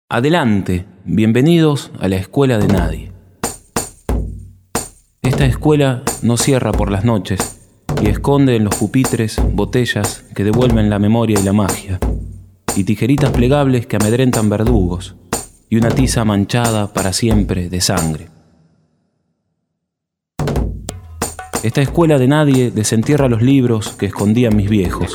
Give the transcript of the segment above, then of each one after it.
Adelante, bienvenidos a la escuela de nadie. Esta escuela no cierra por las noches y esconde en los pupitres botellas que devuelven la memoria y la magia, y tijeritas plegables que amedrentan verdugos, y una tiza manchada para siempre de sangre. Esta escuela de nadie desentierra los libros que escondían mis viejos.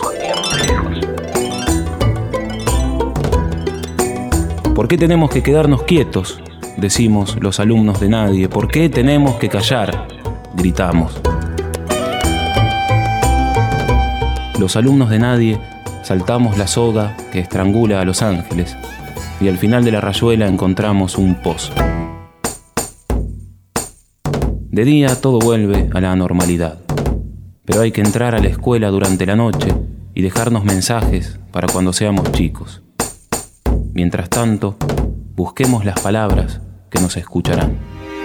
¿Por qué tenemos que quedarnos quietos?, decimos los alumnos de nadie. ¿Por qué tenemos que callar?, gritamos. Los alumnos de nadie saltamos la soga que estrangula a los ángeles y al final de la rayuela encontramos un pozo. De día todo vuelve a la normalidad, pero hay que entrar a la escuela durante la noche y dejarnos mensajes para cuando seamos chicos. Mientras tanto, busquemos las palabras que nos escucharán.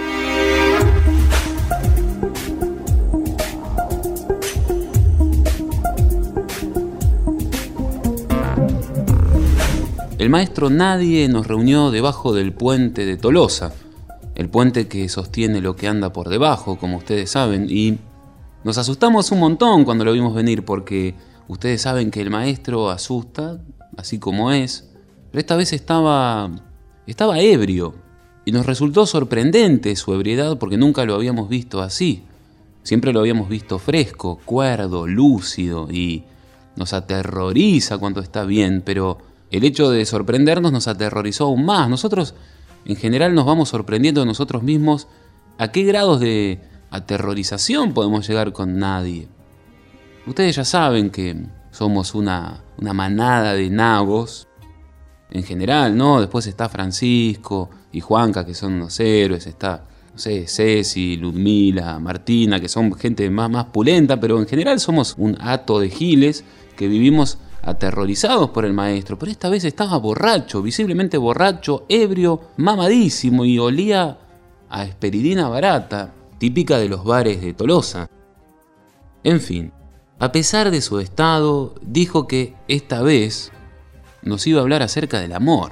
El maestro Nadie nos reunió debajo del puente de Tolosa, el puente que sostiene lo que anda por debajo, como ustedes saben, y nos asustamos un montón cuando lo vimos venir, porque ustedes saben que el maestro asusta, así como es. Pero esta vez estaba ebrio y nos resultó sorprendente su ebriedad porque nunca lo habíamos visto así. Siempre lo habíamos visto fresco, cuerdo, lúcido y nos aterroriza cuando está bien, pero el hecho de sorprendernos nos aterrorizó aún más. Nosotros en general nos vamos sorprendiendo de nosotros mismos. ¿A qué grados de aterrorización podemos llegar con Nadie? Ustedes ya saben que somos una manada de nabos. En general, ¿no? Después está Francisco y Juanca, que son unos héroes. Está, no sé, Ceci, Ludmila, Martina, que son gente más pulenta. Pero en general somos un hato de giles que vivimos aterrorizados por el maestro. Pero esta vez estaba borracho, visiblemente borracho, ebrio, mamadísimo y olía a esperidina barata, típica de los bares de Tolosa. En fin, a pesar de su estado, dijo que esta vez nos iba a hablar acerca del amor.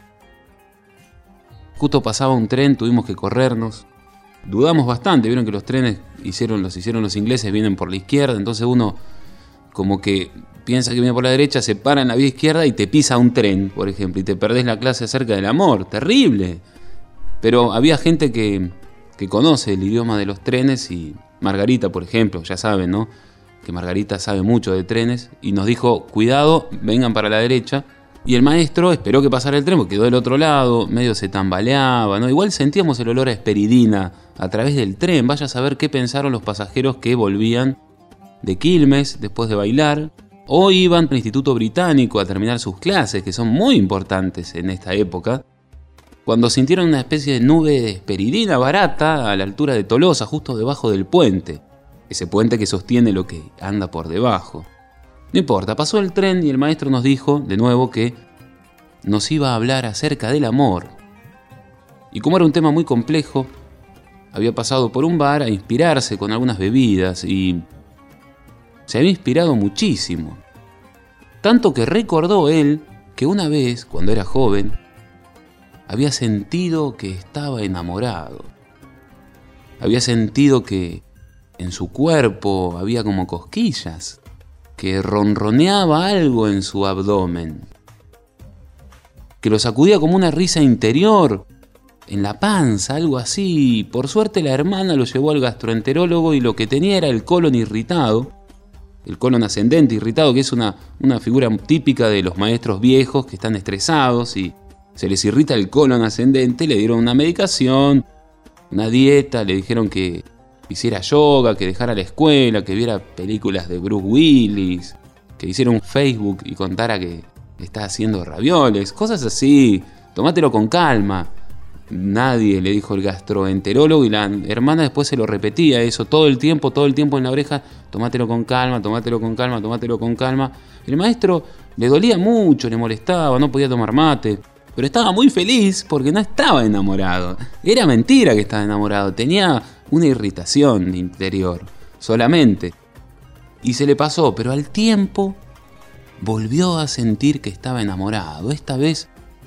Justo pasaba un tren, tuvimos que corrernos. Dudamos bastante, vieron que los trenes los hicieron los ingleses, vienen por la izquierda, entonces uno como que piensa que viene por la derecha, se para en la vía izquierda y te pisa un tren, por ejemplo, y te perdés la clase acerca del amor. Terrible. Pero había gente que conoce el idioma de los trenes y Margarita, por ejemplo, ya saben, ¿no?, que Margarita sabe mucho de trenes, y nos dijo, cuidado, vengan para la derecha. Y el maestro esperó que pasara el tren, porque quedó del otro lado, medio se tambaleaba, ¿no? Igual sentíamos el olor a esperidina a través del tren. Vaya a saber qué pensaron los pasajeros que volvían de Quilmes después de bailar, o iban al Instituto Británico a terminar sus clases, que son muy importantes en esta época, cuando sintieron una especie de nube de esperidina barata a la altura de Tolosa, justo debajo del puente. Ese puente que sostiene lo que anda por debajo. No importa, pasó el tren y el maestro nos dijo, de nuevo, que nos iba a hablar acerca del amor. Y como era un tema muy complejo, había pasado por un bar a inspirarse con algunas bebidas y se había inspirado muchísimo. Tanto que recordó él que una vez, cuando era joven, había sentido que estaba enamorado. Había sentido que en su cuerpo había como cosquillas, que ronroneaba algo en su abdomen, que lo sacudía como una risa interior, en la panza, algo así. Por suerte la hermana lo llevó al gastroenterólogo y lo que tenía era el colon irritado, el colon ascendente irritado, que es una figura típica de los maestros viejos que están estresados y se les irrita el colon ascendente. Le dieron una medicación, una dieta, le dijeron que hiciera yoga, que dejara la escuela, que viera películas de Bruce Willis, que hiciera un Facebook y contara que está haciendo ravioles, cosas así. Tomátelo con calma. Nadie, le dijo el gastroenterólogo, y la hermana después se lo repetía eso todo el tiempo en la oreja. Tomátelo con calma, tomátelo con calma, tomátelo con calma. El maestro le dolía mucho, le molestaba, no podía tomar mate, pero estaba muy feliz porque no estaba enamorado. Era mentira que estaba enamorado, tenía una irritación interior, solamente. Y se le pasó, pero al tiempo volvió a sentir que estaba enamorado. Esta vez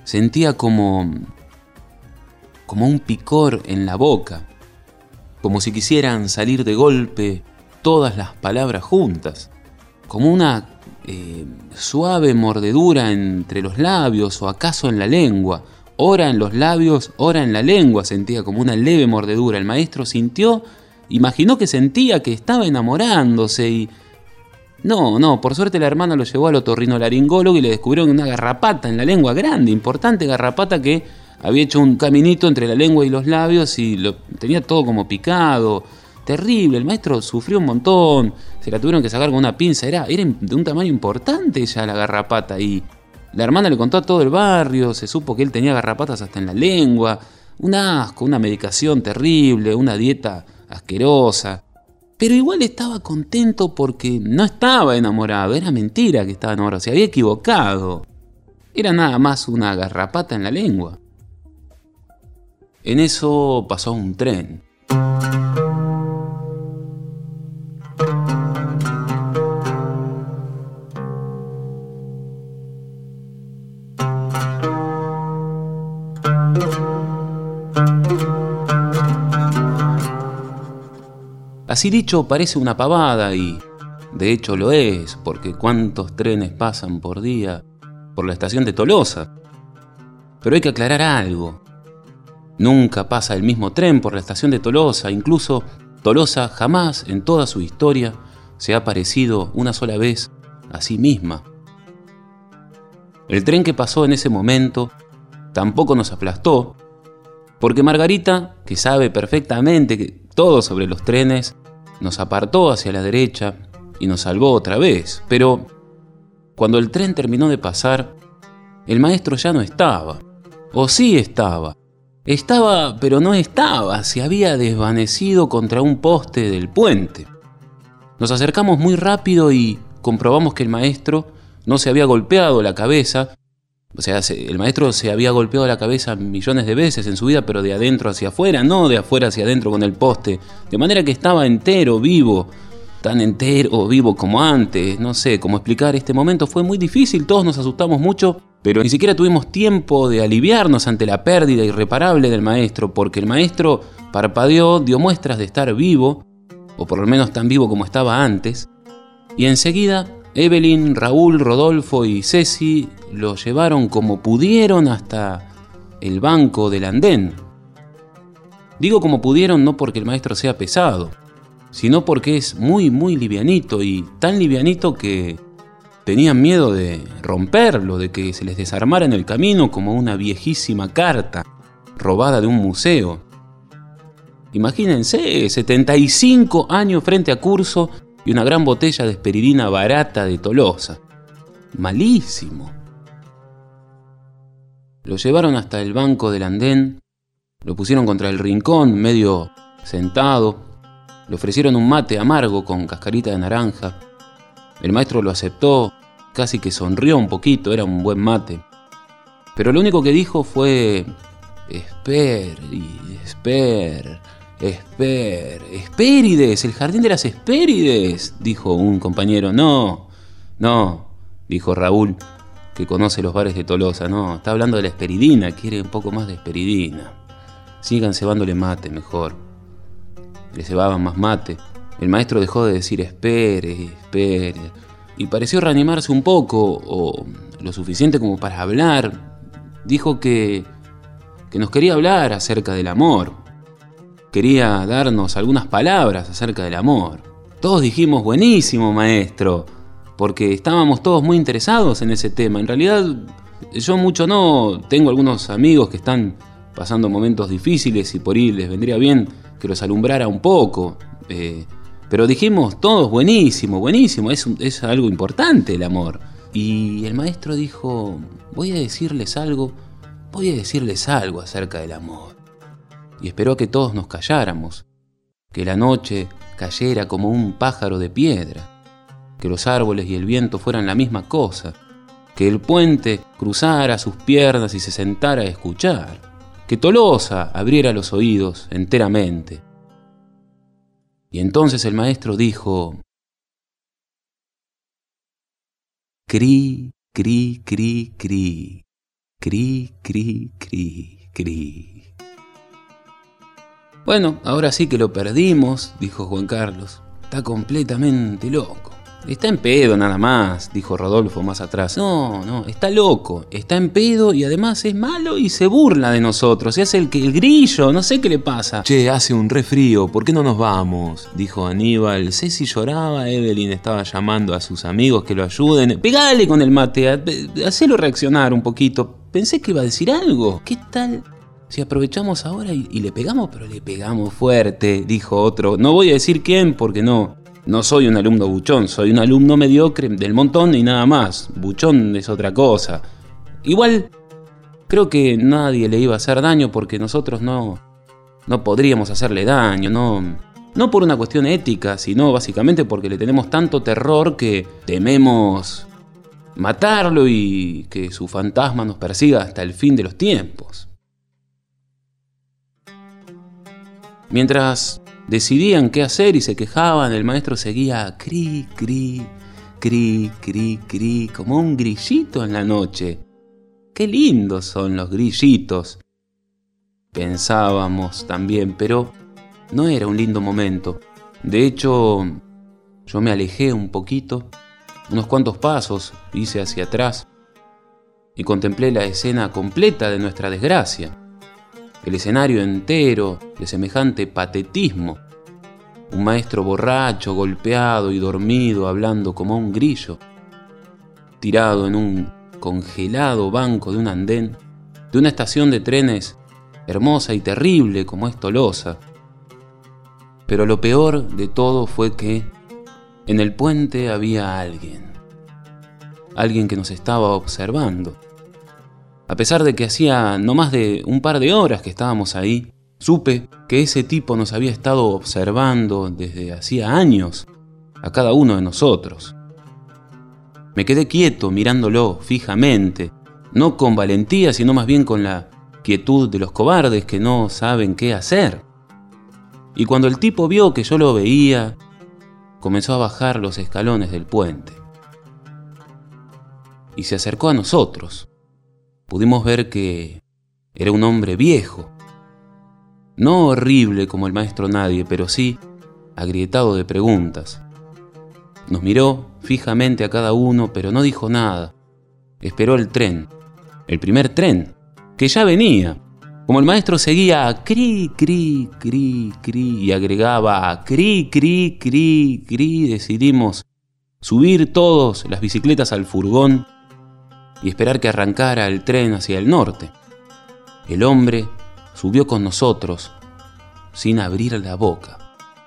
sentía como un picor en la boca, como si quisieran salir de golpe todas las palabras juntas, como una suave mordedura entre los labios o acaso en la lengua, ora en los labios, ora en la lengua, sentía como una leve mordedura. El maestro imaginó que sentía que estaba enamorándose y... No, por suerte la hermana lo llevó al otorrinolaringólogo y le descubrieron una garrapata en la lengua, grande, importante garrapata que había hecho un caminito entre la lengua y los labios y lo tenía todo como picado. Terrible, el maestro sufrió un montón, se la tuvieron que sacar con una pinza, era de un tamaño importante ya la garrapata y la hermana le contó a todo el barrio, se supo que él tenía garrapatas hasta en la lengua, un asco, una medicación terrible, una dieta asquerosa. Pero igual estaba contento porque no estaba enamorado, era mentira que estaba enamorado, se había equivocado. Era nada más una garrapata en la lengua. En eso pasó un tren. Así dicho, parece una pavada y de hecho lo es, porque cuántos trenes pasan por día por la estación de Tolosa. Pero hay que aclarar algo. Nunca pasa el mismo tren por la estación de Tolosa, incluso Tolosa jamás en toda su historia se ha parecido una sola vez a sí misma. El tren que pasó en ese momento tampoco nos aplastó, porque Margarita, que sabe perfectamente todo sobre los trenes, nos apartó hacia la derecha y nos salvó otra vez. Pero cuando el tren terminó de pasar, el maestro ya no estaba. O sí estaba. Estaba, pero no estaba. Se había desvanecido contra un poste del puente. Nos acercamos muy rápido y comprobamos que el maestro no se había golpeado la cabeza. O sea, el maestro se había golpeado la cabeza millones de veces en su vida, pero de adentro hacia afuera, no de afuera hacia adentro con el poste. De manera que estaba entero, vivo, tan entero, vivo como antes. No sé cómo explicar este momento. Fue muy difícil, todos nos asustamos mucho, pero ni siquiera tuvimos tiempo de aliviarnos ante la pérdida irreparable del maestro, porque el maestro parpadeó, dio muestras de estar vivo, o por lo menos tan vivo como estaba antes, y enseguida Evelyn, Raúl, Rodolfo y Ceci lo llevaron como pudieron hasta el banco del andén. Digo como pudieron no porque el maestro sea pesado, sino porque es muy livianito y tan livianito que tenían miedo de romperlo, de que se les desarmara en el camino como una viejísima carta robada de un museo. Imagínense, 75 años frente a curso y una gran botella de esperidina barata de Tolosa. Malísimo. Lo llevaron hasta el banco del andén, lo pusieron contra el rincón, medio sentado, le ofrecieron un mate amargo con cascarita de naranja. El maestro lo aceptó, casi que sonrió un poquito, era un buen mate. Pero lo único que dijo fue: Hespérides, el jardín de las Hespérides, dijo un compañero. No, dijo Raúl, que conoce los bares de Tolosa. No, está hablando de la esperidina, quiere un poco más de esperidina. Sigan cebándole mate mejor. Le cebaban más mate. El maestro dejó de decir espere, y pareció reanimarse un poco, o lo suficiente como para hablar. Dijo que nos quería hablar acerca del amor. Quería darnos algunas palabras acerca del amor. Todos dijimos: buenísimo, maestro, porque estábamos todos muy interesados en ese tema. En realidad, yo mucho no. Tengo algunos amigos que están pasando momentos difíciles y por ahí les vendría bien que los alumbrara un poco. Pero dijimos todos: buenísimo, es algo importante el amor. Y el maestro dijo: voy a decirles algo acerca del amor. Y esperó a que todos nos calláramos, que la noche cayera como un pájaro de piedra, que los árboles y el viento fueran la misma cosa, que el puente cruzara sus piernas y se sentara a escuchar, que Tolosa abriera los oídos enteramente. Y entonces el maestro dijo: cri, cri, cri, cri, Cri, cri, cri, cri. Bueno, ahora sí que lo perdimos, dijo Juan Carlos. Está completamente loco. Está en pedo nada más, dijo Rodolfo más atrás. No, está loco, está en pedo y además es malo y se burla de nosotros. Se hace el grillo, no sé qué le pasa. Che, hace un re frío, ¿por qué no nos vamos? Dijo Aníbal. Ceci lloraba, Evelyn estaba llamando a sus amigos que lo ayuden. Pegale con el mate, hacelo reaccionar un poquito. Pensé que iba a decir algo. ¿Qué tal si aprovechamos ahora y le pegamos? Pero le pegamos fuerte, dijo otro. No voy a decir quién porque no soy un alumno buchón, soy un alumno mediocre del montón y nada más. Buchón es otra cosa. Igual, creo que nadie le iba a hacer daño porque nosotros no podríamos hacerle daño, no por una cuestión ética, sino básicamente porque le tenemos tanto terror que tememos matarlo y que su fantasma nos persiga hasta el fin de los tiempos. Mientras decidían qué hacer y se quejaban, el maestro seguía cri, cri, cri, cri, cri, como un grillito en la noche. Qué lindos son los grillitos, pensábamos también, pero no era un lindo momento. De hecho, yo me alejé un poquito, unos cuantos pasos hice hacia atrás y contemplé la escena completa de nuestra desgracia. El escenario entero de semejante patetismo. Un maestro borracho, golpeado y dormido, hablando como un grillo. Tirado en un congelado banco de un andén, de una estación de trenes hermosa y terrible como es Tolosa. Pero lo peor de todo fue que en el puente había alguien. Alguien que nos estaba observando. A pesar de que hacía no más de un par de horas que estábamos ahí, supe que ese tipo nos había estado observando desde hacía años a cada uno de nosotros. Me quedé quieto mirándolo fijamente, no con valentía, sino más bien con la quietud de los cobardes que no saben qué hacer. Y cuando el tipo vio que yo lo veía, comenzó a bajar los escalones del puente. Y se acercó a nosotros. Pudimos ver que era un hombre viejo. No horrible como el maestro Nadie, pero sí agrietado de preguntas. Nos miró fijamente a cada uno, pero no dijo nada. Esperó el tren, el primer tren, que ya venía. Como el maestro seguía a cri, cri, cri, cri y agregaba a cri, cri, cri, cri, decidimos subir todos las bicicletas al furgón y esperar que arrancara el tren hacia el norte. El hombre subió con nosotros sin abrir la boca.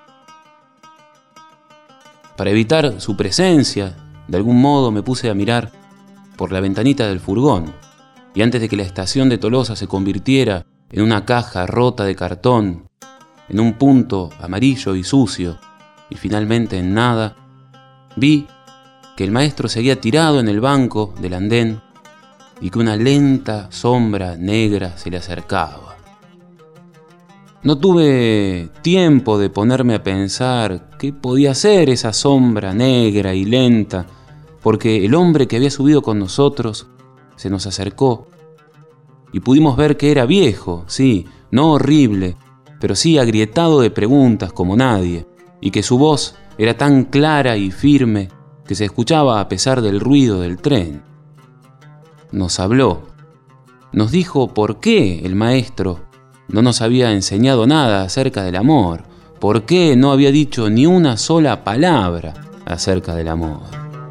Para evitar su presencia, de algún modo me puse a mirar por la ventanita del furgón, y antes de que la estación de Tolosa se convirtiera en una caja rota de cartón, en un punto amarillo y sucio, y finalmente en nada, vi que el maestro seguía tirado en el banco del andén y que una lenta sombra negra se le acercaba. No tuve tiempo de ponerme a pensar qué podía ser esa sombra negra y lenta, porque el hombre que había subido con nosotros se nos acercó y pudimos ver que era viejo, sí, no horrible, pero sí agrietado de preguntas como nadie, y que su voz era tan clara y firme que se escuchaba a pesar del ruido del tren. Nos habló, nos dijo por qué el maestro no nos había enseñado nada acerca del amor, por qué no había dicho ni una sola palabra acerca del amor.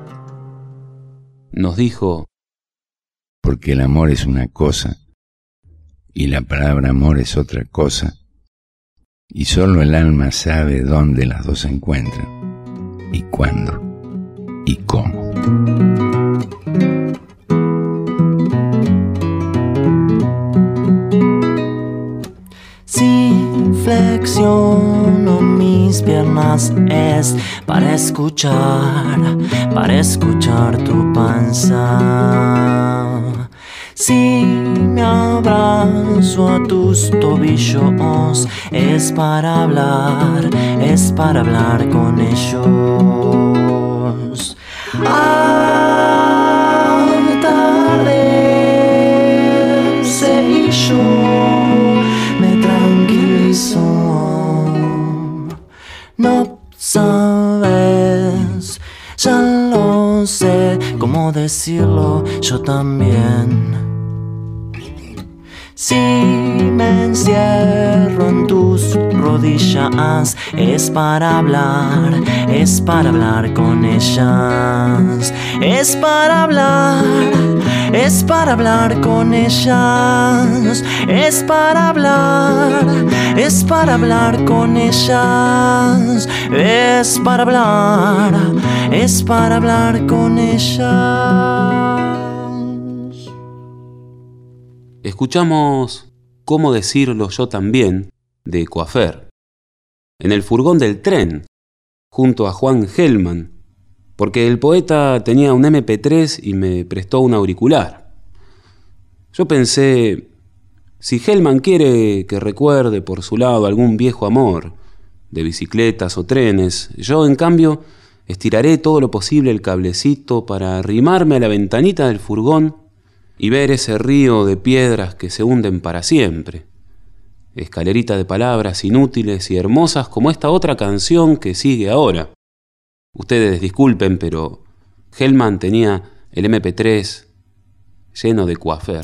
Nos dijo: porque el amor es una cosa y la palabra amor es otra cosa, y solo el alma sabe dónde las dos se encuentran, y cuándo, y cómo. Si flexiono mis piernas es para escuchar tu panza. Si me abrazo a tus tobillos es para hablar con ellos. Atardecer tobillo me tranquilizó. No sabes, ya lo sé, cómo decirlo yo también. Si me encierro en tus rodillas, es para hablar con ellas. Es para hablar con ellas. Es para hablar con ellas. Es para hablar con ellas. Escuchamos Cómo decirlo yo también, de Coafer, en el furgón del tren, junto a Juan Gelman, porque el poeta tenía un MP3 y me prestó un auricular. Yo pensé, si Gelman quiere que recuerde por su lado algún viejo amor, de bicicletas o trenes, yo en cambio estiraré todo lo posible el cablecito para arrimarme a la ventanita del furgón y ver ese río de piedras que se hunden para siempre. Escalerita de palabras inútiles y hermosas como esta otra canción que sigue ahora. Ustedes disculpen, pero Gelman tenía el MP3 lleno de Coafer.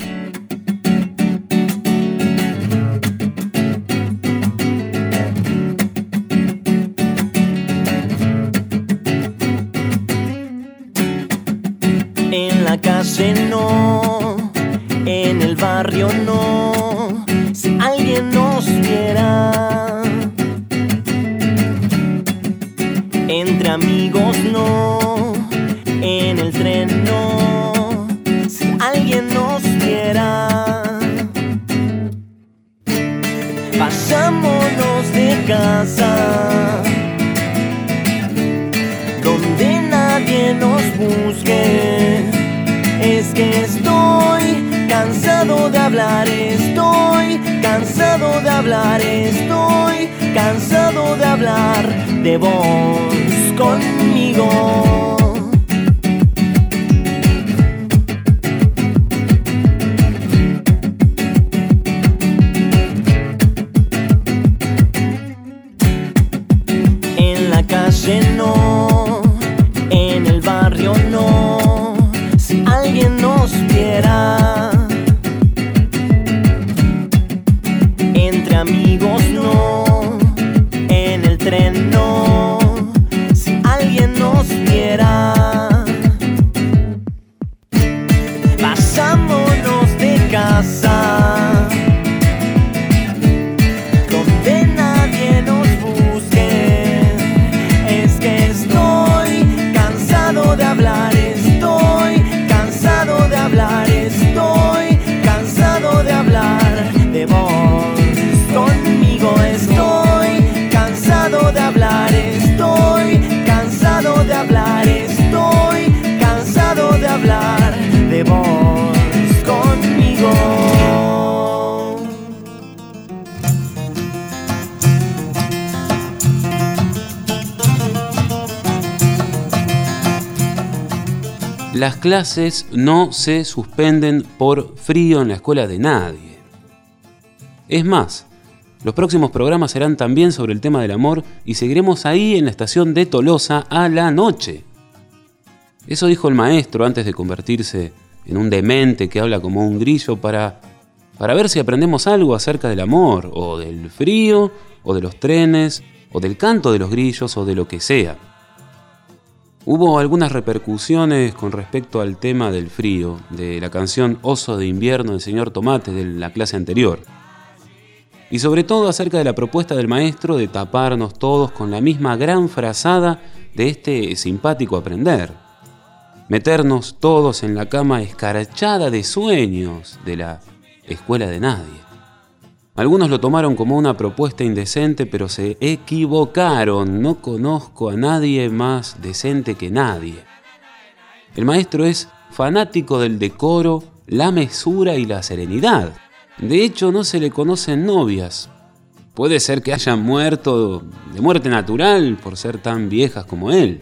En la calle no, en el barrio no, si alguien nos viera. Entre amigos no, en el tren no, si alguien nos viera. Vayámonos de casa, donde nadie nos busque. Es que estoy cansado de hablar, estoy cansado de hablar, estoy cansado de hablar de vos conmigo. En la calle no, en el barrio no, si alguien nos viera. Entre amigos no, en el tren no, si alguien nos viera. Pasámonos de casa, donde nadie nos busque. Es que estoy cansado de hablar, estoy cansado de hablar, estoy cansado de hablar de vos conmigo. Estoy cansado de hablar, estoy cansado de hablar, estoy cansado de hablar de vos conmigo. Las clases no se suspenden por frío en la escuela de nadie. Es más, los próximos programas serán también sobre el tema del amor y seguiremos ahí en la estación de Tolosa a la noche. Eso dijo el maestro antes de convertirse en un demente que habla como un grillo para ver si aprendemos algo acerca del amor, o del frío, o de los trenes, o del canto de los grillos, o de lo que sea. Hubo algunas repercusiones con respecto al tema del frío, de la canción Oso de invierno del señor Tomate de la clase anterior. Y sobre todo acerca de la propuesta del maestro de taparnos todos con la misma gran frazada de este simpático aprender. Meternos todos en la cama escarchada de sueños de la escuela de nadie. Algunos lo tomaron como una propuesta indecente, pero se equivocaron. No conozco a nadie más decente que nadie. El maestro es fanático del decoro, la mesura y la serenidad. De hecho, no se le conocen novias. Puede ser que hayan muerto de muerte natural por ser tan viejas como él.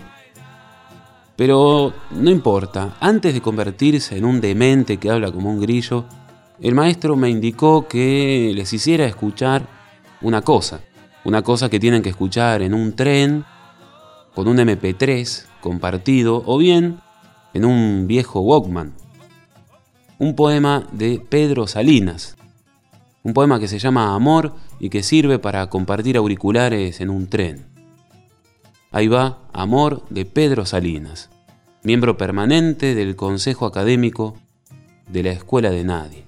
Pero no importa, antes de convertirse en un demente que habla como un grillo, el maestro me indicó que les hiciera escuchar una cosa que tienen que escuchar en un tren, con un MP3 compartido o bien en un viejo Walkman. Un poema de Pedro Salinas, un poema que se llama Amor y que sirve para compartir auriculares en un tren. Ahí va, Amor de Pedro Salinas, miembro permanente del Consejo Académico de la Escuela de Nadie.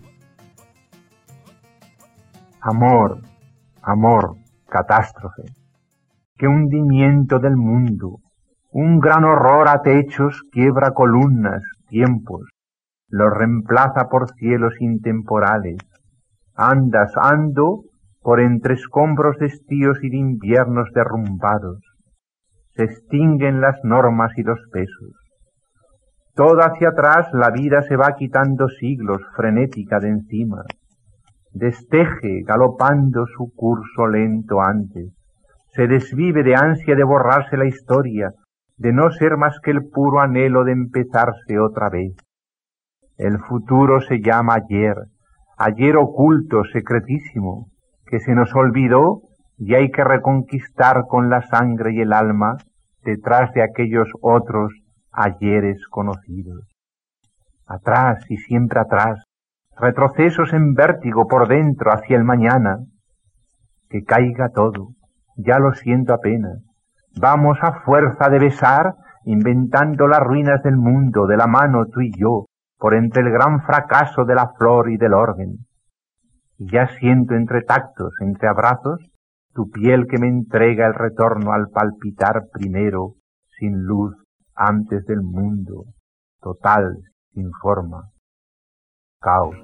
Amor, amor, catástrofe, qué hundimiento del mundo, un gran horror a techos, quiebra columnas, tiempos, los reemplaza por cielos intemporales. Andas, ando, por entre escombros de estíos y de inviernos derrumbados. Se extinguen las normas y los pesos. Todo hacia atrás la vida se va quitando siglos, frenética de encima. Desteje, galopando su curso lento antes. Se desvive de ansia de borrarse la historia, de no ser más que el puro anhelo de empezarse otra vez. El futuro se llama ayer, ayer oculto, secretísimo, que se nos olvidó y hay que reconquistar con la sangre y el alma detrás de aquellos otros ayeres conocidos. Atrás y siempre atrás, retrocesos en vértigo por dentro hacia el mañana. Que caiga todo, ya lo siento apenas. Vamos a fuerza de besar, inventando las ruinas del mundo de la mano tú y yo, por entre el gran fracaso de la flor y del orden. Y ya siento entre tactos, entre abrazos, tu piel que me entrega el retorno al palpitar primero, sin luz, antes del mundo, total, sin forma, caos.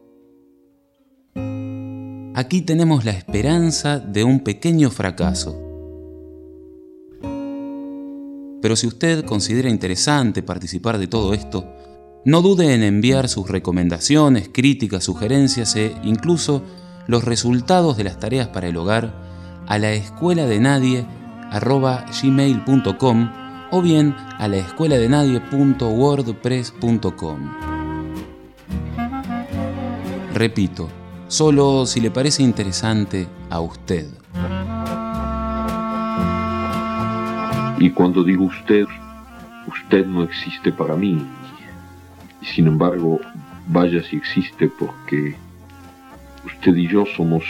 Aquí tenemos la esperanza de un pequeño fracaso. Pero si usted considera interesante participar de todo esto, no dude en enviar sus recomendaciones, críticas, sugerencias e incluso los resultados de las tareas para el hogar a laescueladenadie@gmail.com o bien a laescueladenadie.wordpress.com. Repito, solo si le parece interesante a usted. Y cuando digo usted, usted no existe para mí. Y sin embargo, vaya si existe, porque usted y yo somos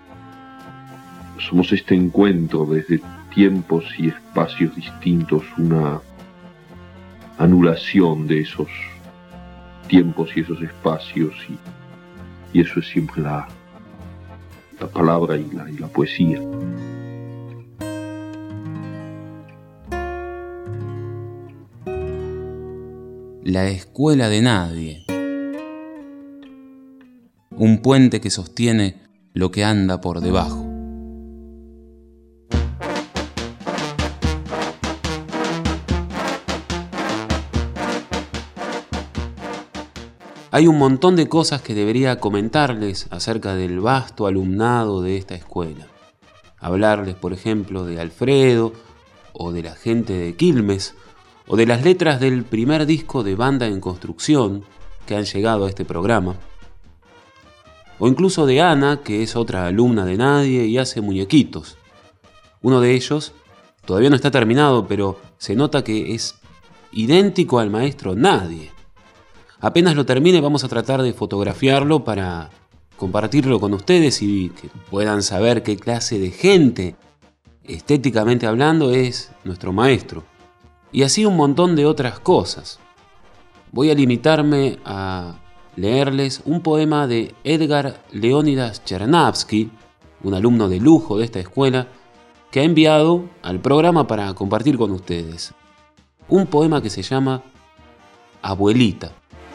este encuentro desde tiempos y espacios distintos, una anulación de esos tiempos y esos espacios, y eso es siempre la palabra y la poesía. La escuela de nadie. Un puente que sostiene lo que anda por debajo. Hay un montón de cosas que debería comentarles acerca del vasto alumnado de esta escuela. Hablarles, por ejemplo, de Alfredo, o de la gente de Quilmes, o de las letras del primer disco de Banda en Construcción que han llegado a este programa, o incluso de Ana, que es otra alumna de Nadie y hace muñequitos. Uno de ellos todavía no está terminado, pero se nota que es idéntico al maestro Nadie. Apenas lo termine vamos a tratar de fotografiarlo para compartirlo con ustedes y que puedan saber qué clase de gente, estéticamente hablando, es nuestro maestro. Y así un montón de otras cosas. Voy a limitarme a leerles un poema de Edgar Leónidas Chernavsky, un alumno de lujo de esta escuela, que ha enviado al programa para compartir con ustedes. Un poema que se llama Abuelita.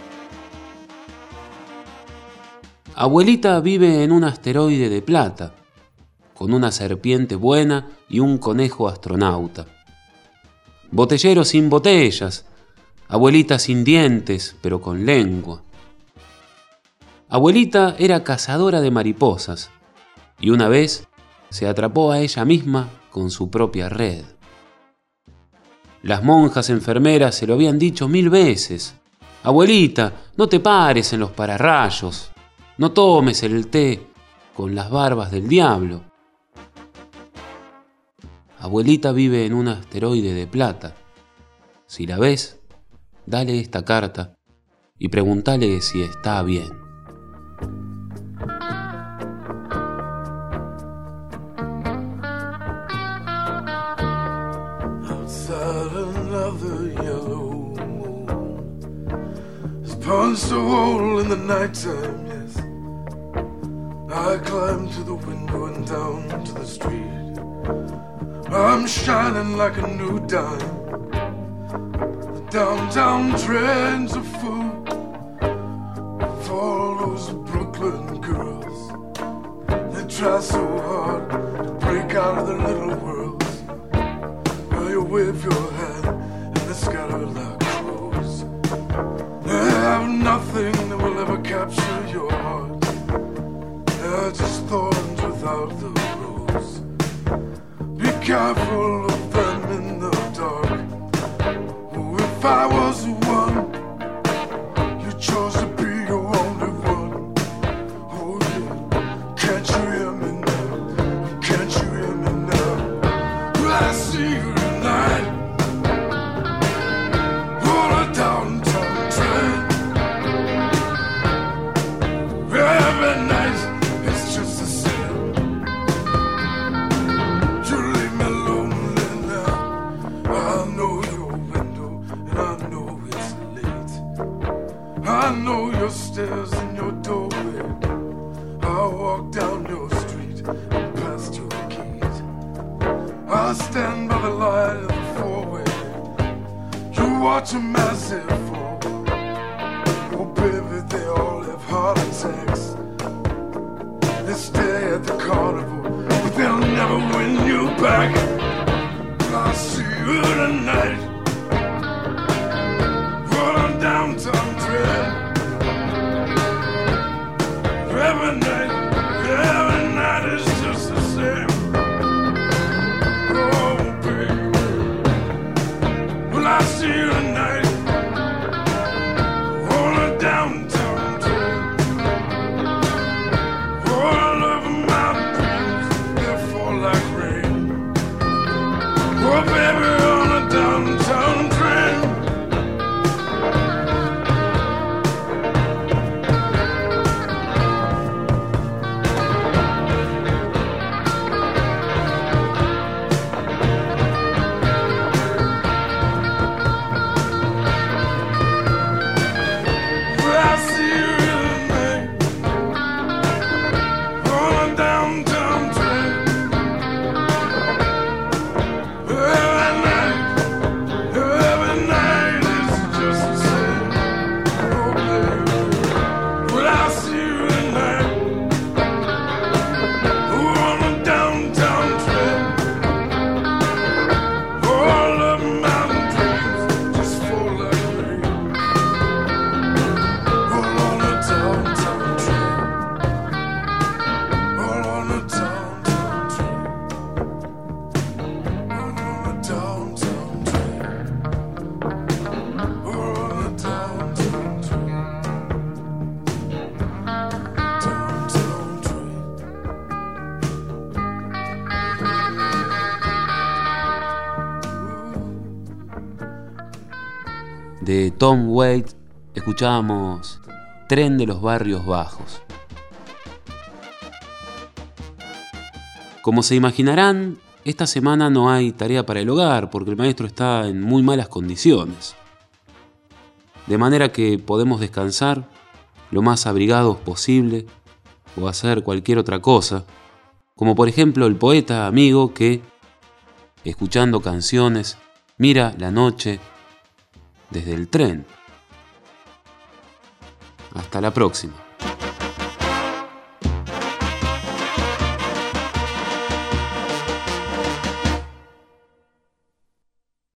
Abuelita vive en un asteroide de plata, con una serpiente buena y un conejo astronauta. Botellero sin botellas, abuelita sin dientes, pero con lengua. Abuelita era cazadora de mariposas y una vez se atrapó a ella misma con su propia red. Las monjas enfermeras se lo habían dicho 1000 veces. Abuelita, no te pares en los pararrayos. No tomes el té con las barbas del diablo. Abuelita vive en un asteroide de plata. Si la ves, dale esta carta y pregúntale si está bien. Outside another yellow moon has punched a hole in the nighttime, yes. I climbed to the window and down to the street. I'm shining like a new dime. The downtown trends are full of all those Brooklyn girls. They try so hard to break out of their little worlds. Well, you wave your hand and they scatter like crows. They have nothing that will ever capture your heart. They're just thorns without the rose. Be careful of them in the dark. Oh, if I was the one, you chose to be your only one. Oh yeah, can't you hear me now? Can't you hear me now? Well, I see you tonight on a downtown train. Every night it's just the same. You leave me lonely now. I know your window and I know it's late. I know your stairs and your doorway. I walk down your street and past your gate. I stand by the light of the four-way. You watch a massive fall. Oh baby, they all have heart attacks. They stay at the carnival, but they'll never win you back. I'll see you tonight on a downtown train. Every night is just the same. Oh baby, well I see you tonight on a downtown train. All of my dreams, they fall like rain. Oh baby, on a downtown train. Well, I see you tonight on a downtown train. Every night is just the same. Oh baby, well I see you tonight on a downtown train. All of my dreams just fall like rain. All on a downtown train. All on a downtown train. All on a downtown train. All on a downtown train. Downtown train. De Tom Waits escuchábamos Tren de los Barrios Bajos. Como se imaginarán, esta semana no hay tarea para el hogar porque el maestro está en muy malas condiciones. De manera que podemos descansar lo más abrigados posible o hacer cualquier otra cosa, como por ejemplo el poeta amigo que, escuchando canciones, mira la noche desde el tren. Hasta la próxima.